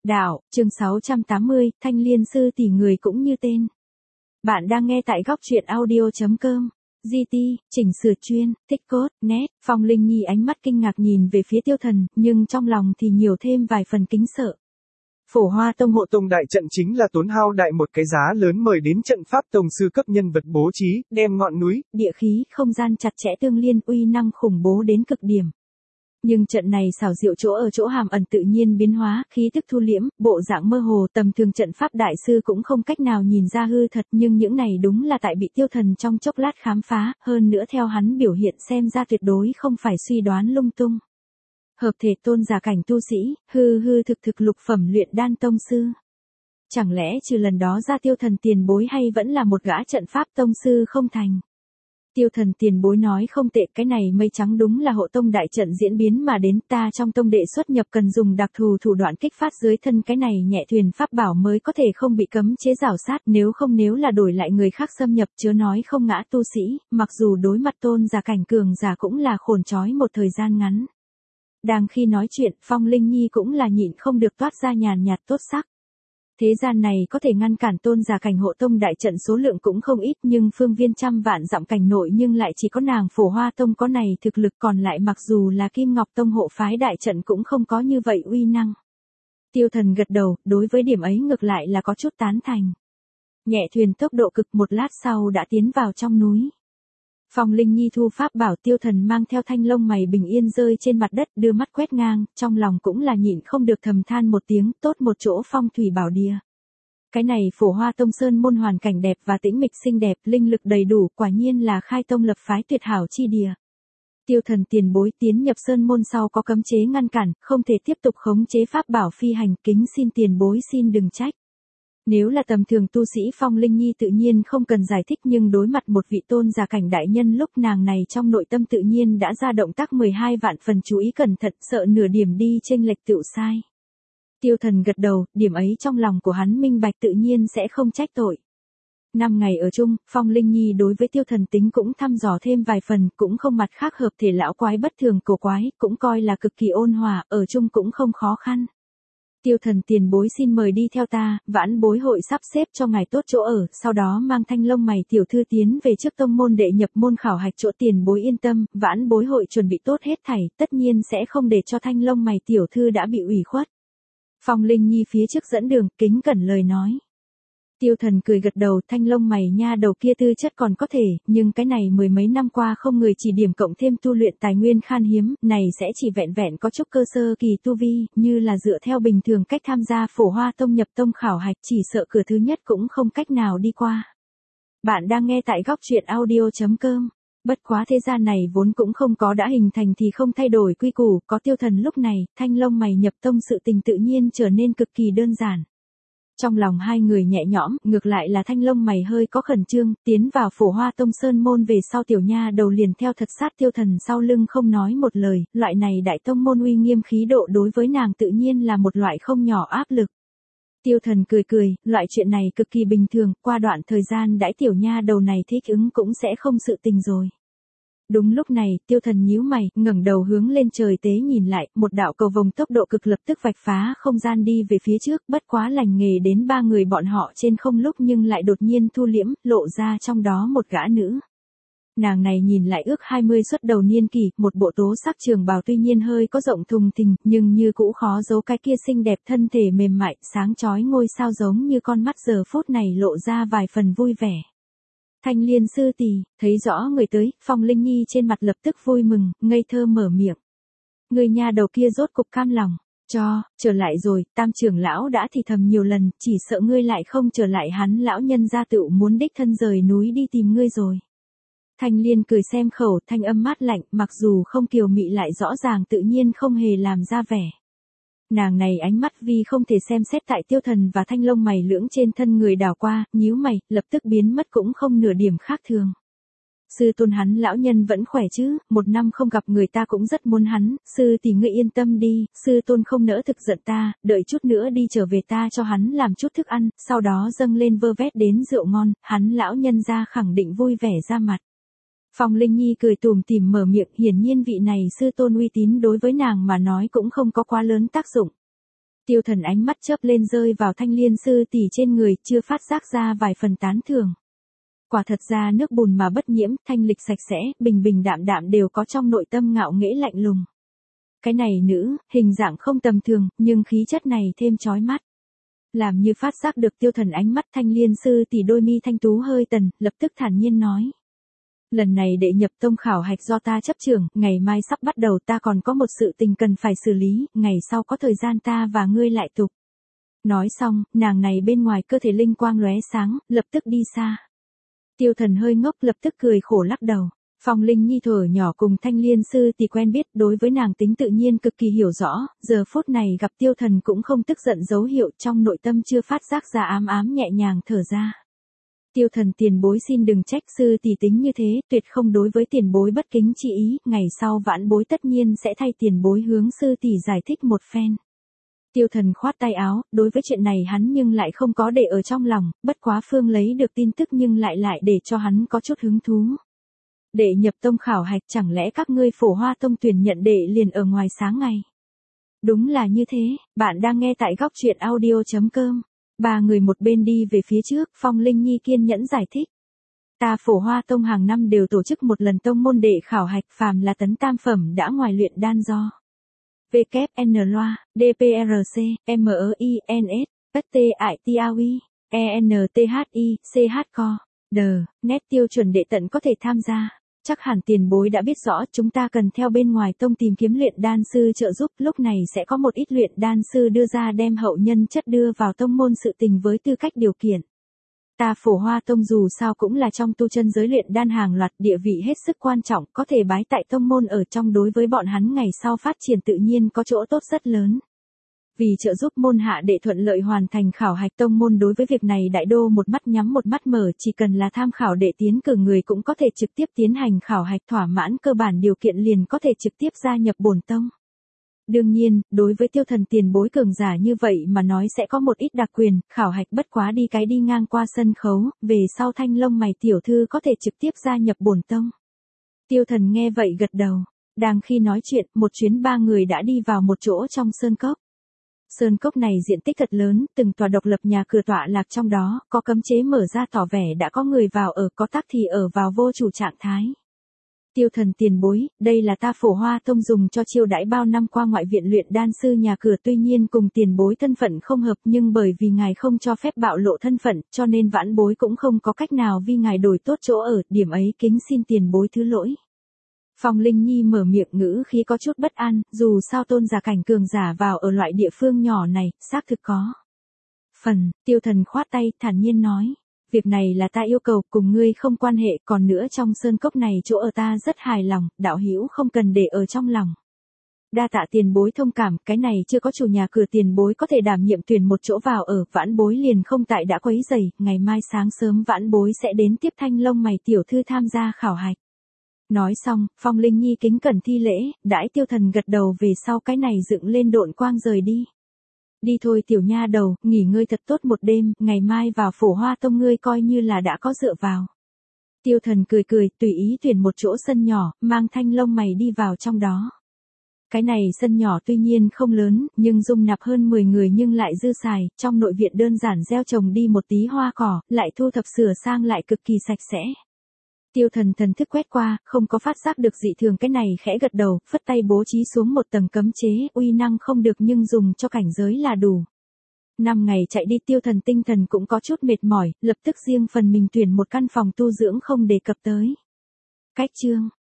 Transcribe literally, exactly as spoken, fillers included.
Đạo, chương sáu trăm tám mươi, Thanh Liên sư tỷ người cũng như tên. Bạn đang nghe tại góc truyện audio chấm com. giê tê, chỉnh sửa chuyên, tích cốt, nét, Phong Linh Nhi ánh mắt kinh ngạc nhìn về phía Tiêu Thần, nhưng trong lòng thì nhiều thêm vài phần kính sợ. Phổ Hoa Tông hộ tông đại trận chính là tốn hao đại một cái giá lớn mời đến trận pháp tông sư cấp nhân vật bố trí, đem ngọn núi, địa khí, không gian chặt chẽ tương liên, uy năng khủng bố đến cực điểm. Nhưng trận này xảo diệu chỗ ở chỗ hàm ẩn tự nhiên biến hóa, khí tức thu liễm, bộ dạng mơ hồ, tầm thường trận pháp đại sư cũng không cách nào nhìn ra hư thật, nhưng những này đúng là tại bị Tiêu Thần trong chốc lát khám phá, hơn nữa theo hắn biểu hiện xem ra tuyệt đối không phải suy đoán lung tung. Hợp thể tôn giả cảnh tu sĩ, hư hư thực thực lục phẩm luyện đan tông sư. Chẳng lẽ trừ lần đó ra Tiêu Thần tiền bối hay vẫn là một gã trận pháp tông sư không thành? Tiêu Thần tiền bối nói không tệ, cái này mây trắng đúng là hộ tông đại trận diễn biến mà đến, ta trong tông đệ xuất nhập cần dùng đặc thù thủ đoạn kích phát dưới thân cái này nhẹ thuyền pháp bảo mới có thể không bị cấm chế rào sát, nếu không nếu là đổi lại người khác xâm nhập chớ nói không ngã tu sĩ, mặc dù đối mặt tôn giả cảnh cường giả cũng là khổn trói một thời gian ngắn. Đang khi nói chuyện, Phong Linh Nhi cũng là nhịn không được toát ra nhàn nhạt tốt sắc. Thế gian này có thể ngăn cản tôn giả cảnh hộ tông đại trận số lượng cũng không ít, nhưng phương viên trăm vạn dặm cảnh nội nhưng lại chỉ có nàng Phổ Hoa Tông có này thực lực, còn lại mặc dù là Kim Ngọc Tông hộ phái đại trận cũng không có như vậy uy năng. Tiêu Thần gật đầu, đối với điểm ấy ngược lại là có chút tán thành. Nhẹ thuyền tốc độ cực, một lát sau đã tiến vào trong núi. Phong Linh Nhi thu pháp bảo, Tiêu Thần mang theo thanh lông mày bình yên rơi trên mặt đất, đưa mắt quét ngang, trong lòng cũng là nhịn không được thầm than một tiếng, tốt một chỗ phong thủy bảo địa. Cái này Phổ Hoa Tông sơn môn hoàn cảnh đẹp và tĩnh mịch xinh đẹp, linh lực đầy đủ, quả nhiên là khai tông lập phái tuyệt hảo chi địa. Tiêu Thần tiền bối tiến nhập sơn môn sau có cấm chế ngăn cản, không thể tiếp tục khống chế pháp bảo phi hành, kính xin tiền bối xin đừng trách. Nếu là tầm thường tu sĩ, Phong Linh Nhi tự nhiên không cần giải thích, nhưng đối mặt một vị tôn giả cảnh đại nhân lúc nàng này trong nội tâm tự nhiên đã ra động tác mười hai vạn phần chú ý cẩn thận, sợ nửa điểm đi chênh lệch tựu sai. Tiêu Thần gật đầu, điểm ấy trong lòng của hắn minh bạch tự nhiên sẽ không trách tội. Năm ngày ở chung, Phong Linh Nhi đối với Tiêu Thần tính cũng thăm dò thêm vài phần, cũng không mặt khác hợp thể lão quái bất thường cổ quái, cũng coi là cực kỳ ôn hòa, ở chung cũng không khó khăn. Tiêu Thần tiền bối xin mời đi theo ta, vãn bối hội sắp xếp cho ngài tốt chỗ ở, sau đó mang thanh lông mày tiểu thư tiến về trước tông môn đệ nhập môn khảo hạch, chỗ tiền bối yên tâm, vãn bối hội chuẩn bị tốt hết thảy, tất nhiên sẽ không để cho thanh lông mày tiểu thư đã bị ủy khuất. Phong Linh Nhi phía trước dẫn đường, kính cẩn lời nói. Tiêu Thần cười gật đầu, thanh lông mày nha đầu kia tư chất còn có thể, nhưng cái này mười mấy năm qua không người chỉ điểm cộng thêm tu luyện tài nguyên khan hiếm, này sẽ chỉ vẹn vẹn có chút cơ sơ kỳ tu vi, như là dựa theo bình thường cách tham gia Phổ Hoa Tông nhập tông khảo hạch, chỉ sợ cửa thứ nhất cũng không cách nào đi qua. Bạn đang nghe tại góc truyện audio chấm com. Bất quá thế gian này vốn cũng không có đã hình thành thì không thay đổi quy củ, có Tiêu Thần lúc này, thanh lông mày nhập tông sự tình tự nhiên trở nên cực kỳ đơn giản. Trong lòng hai người nhẹ nhõm, ngược lại là thanh lông mày hơi có khẩn trương, tiến vào Phổ Hoa Tông sơn môn về sau tiểu nha đầu liền theo thật sát Tiêu Thần sau lưng không nói một lời, loại này đại tông môn uy nghiêm khí độ đối với nàng tự nhiên là một loại không nhỏ áp lực. Tiêu Thần cười cười, loại chuyện này cực kỳ bình thường, qua đoạn thời gian đãi tiểu nha đầu này thích ứng cũng sẽ không sự tình rồi. Đúng lúc này, Tiêu Thần nhíu mày, ngẩng đầu hướng lên trời tế nhìn lại, một đạo cầu vồng tốc độ cực lập tức vạch phá không gian đi về phía trước, bất quá lành nghề đến ba người bọn họ trên không lúc nhưng lại đột nhiên thu liễm, lộ ra trong đó một gã nữ. Nàng này nhìn lại ước hai mươi xuất đầu niên kỳ, một bộ tố sắc trường bào tuy nhiên hơi có rộng thùng thình, nhưng như cũ khó giấu cái kia xinh đẹp thân thể mềm mại, sáng chói ngôi sao giống như con mắt giờ phút này lộ ra vài phần vui vẻ. Thanh Liên sư tỷ, thấy rõ người tới, Phong Linh Nhi trên mặt lập tức vui mừng, ngây thơ mở miệng. Người nhà đầu kia rốt cục cam lòng, cho, trở lại rồi, Tam trưởng lão đã thì thầm nhiều lần, chỉ sợ ngươi lại không trở lại, hắn lão nhân gia tựu muốn đích thân rời núi đi tìm ngươi rồi. Thanh Liên cười xem khẩu, thanh âm mát lạnh, mặc dù không kiều mị lại rõ ràng tự nhiên không hề làm ra vẻ. Nàng này ánh mắt vì không thể xem xét tại Tiêu Thần và thanh lông mày lưỡng trên thân người đảo qua, nhíu mày, lập tức biến mất cũng không nửa điểm khác thường. Sư tôn hắn lão nhân vẫn khỏe chứ, một năm không gặp người ta cũng rất muốn hắn, sư tỷ ngươi yên tâm đi, sư tôn không nỡ thực giận ta, đợi chút nữa đi trở về ta cho hắn làm chút thức ăn, sau đó dâng lên vơ vét đến rượu ngon, hắn lão nhân ra khẳng định vui vẻ ra mặt. Phong Linh Nhi cười tủm tỉm mở miệng, hiển nhiên vị này sư tôn uy tín đối với nàng mà nói cũng không có quá lớn tác dụng. Tiêu Thần ánh mắt chớp lên rơi vào Thanh Liên sư tỷ trên người, chưa phát giác ra vài phần tán thưởng. Quả thật ra nước bùn mà bất nhiễm, thanh lịch sạch sẽ, bình bình đạm đạm đều có trong nội tâm ngạo nghễ lạnh lùng. Cái này nữ, hình dạng không tầm thường, nhưng khí chất này thêm chói mắt. Làm như phát giác được Tiêu Thần ánh mắt, Thanh Liên sư tỷ đôi mi thanh tú hơi tần, lập tức thản nhiên nói. Lần này đệ nhập tông khảo hạch do ta chấp trưởng, ngày mai sắp bắt đầu, ta còn có một sự tình cần phải xử lý, ngày sau có thời gian ta và ngươi lại tục. Nói xong, nàng này bên ngoài cơ thể linh quang lóe sáng, lập tức đi xa. Tiêu Thần hơi ngốc, lập tức cười khổ lắc đầu. Phong Linh Nhi thuở nhỏ cùng Thanh Liên sư tỷ quen biết, đối với nàng tính tự nhiên cực kỳ hiểu rõ, giờ phút này gặp Tiêu Thần cũng không tức giận dấu hiệu, trong nội tâm chưa phát giác ra ám ám nhẹ nhàng thở ra. Tiêu Thần tiền bối xin đừng trách, sư tỷ tính như thế, tuyệt không đối với tiền bối bất kính chi ý, ngày sau vãn bối tất nhiên sẽ thay tiền bối hướng sư tỷ giải thích một phen. Tiêu Thần khoát tay áo, đối với chuyện này hắn nhưng lại không có để ở trong lòng, bất quá Phương lấy được tin tức nhưng lại lại để cho hắn có chút hứng thú. Đệ nhập tông khảo hạch, chẳng lẽ các ngươi Phổ Hoa tông tuyển nhận đệ liền ở ngoài sáng ngày? Đúng là như thế, bạn đang nghe tại góc truyện audio chấm com. Ba người một bên đi về phía trước, Phong Linh Nhi kiên nhẫn giải thích. Ta Phổ Hoa tông hàng năm đều tổ chức một lần tông môn đệ khảo hạch, phàm là tấn tam phẩm đã ngoài luyện đan do W N loa, D P R C, M E I N S, S T I T A U I, E N T H I, C H C O, D, nét tiêu chuẩn đệ tận có thể tham gia. Chắc hẳn tiền bối đã biết rõ, chúng ta cần theo bên ngoài tông tìm kiếm luyện đan sư trợ giúp, lúc này sẽ có một ít luyện đan sư đưa ra đem hậu nhân chất đưa vào tông môn sự tình với tư cách điều kiện. Ta Phổ Hoa tông dù sao cũng là trong tu chân giới luyện đan hàng loạt, địa vị hết sức quan trọng, có thể bái tại tông môn ở trong, đối với bọn hắn ngày sau phát triển tự nhiên có chỗ tốt rất lớn. Vì trợ giúp môn hạ đệ thuận lợi hoàn thành khảo hạch, tông môn đối với việc này đại đô một mắt nhắm một mắt mở, chỉ cần là tham khảo đệ tiến cử người cũng có thể trực tiếp tiến hành khảo hạch, thỏa mãn cơ bản điều kiện liền có thể trực tiếp gia nhập bổn tông. Đương nhiên, đối với Tiêu Thần tiền bối cường giả như vậy mà nói sẽ có một ít đặc quyền, khảo hạch bất quá đi cái đi ngang qua sân khấu, về sau Thanh Lông Mày tiểu thư có thể trực tiếp gia nhập bổn tông. Tiêu Thần nghe vậy gật đầu. Đang khi nói chuyện, một chuyến ba người đã đi vào một chỗ trong sơn cốc. Sơn cốc này diện tích thật lớn, từng tòa độc lập nhà cửa tọa lạc trong đó, có cấm chế mở ra tỏ vẻ đã có người vào ở, có tắc thì ở vào vô chủ trạng thái. Tiêu Thần tiền bối, đây là ta Phổ Hoa tông dùng cho chiêu đãi bao năm qua ngoại viện luyện đan sư nhà cửa, tuy nhiên cùng tiền bối thân phận không hợp, nhưng bởi vì ngài không cho phép bạo lộ thân phận, cho nên vãn bối cũng không có cách nào vì ngài đổi tốt chỗ ở, điểm ấy kính xin tiền bối thứ lỗi. Phong Linh Nhi mở miệng ngữ khí có chút bất an, dù sao tôn giả cảnh cường giả vào ở loại địa phương nhỏ này, xác thực có phần. Tiêu Thần khoát tay, thản nhiên nói. Việc này là ta yêu cầu, cùng ngươi không quan hệ, còn nữa trong sơn cốc này chỗ ở ta rất hài lòng, đạo hữu không cần để ở trong lòng. Đa tạ tiền bối thông cảm, cái này chưa có chủ nhà cửa tiền bối có thể đảm nhiệm tuyển một chỗ vào ở, vãn bối liền không tại đã quấy rầy, ngày mai sáng sớm vãn bối sẽ đến tiếp Thanh Lông Mày tiểu thư tham gia khảo hạch. Nói xong, Phong Linh Nhi kính cẩn thi lễ, đãi Tiêu Thần gật đầu về sau cái này dựng lên độn quang rời đi. Đi thôi tiểu nha đầu, nghỉ ngơi thật tốt một đêm, ngày mai vào Phổ Hoa tông ngươi coi như là đã có dựa vào. Tiêu Thần cười cười, tùy ý tuyển một chỗ sân nhỏ, mang Thanh Lông Mày đi vào trong đó. Cái này sân nhỏ tuy nhiên không lớn, nhưng dung nạp hơn mười người nhưng lại dư xài, trong nội viện đơn giản gieo trồng đi một tí hoa cỏ, lại thu thập sửa sang lại cực kỳ sạch sẽ. Tiêu Thần thần thức quét qua, không có phát giác được dị thường, cái này khẽ gật đầu, phất tay bố trí xuống một tầng cấm chế, uy năng không được nhưng dùng cho cảnh giới là đủ. Năm ngày chạy đi, Tiêu Thần tinh thần cũng có chút mệt mỏi, lập tức riêng phần mình tuyển một căn phòng tu dưỡng không đề cập tới. Cách chương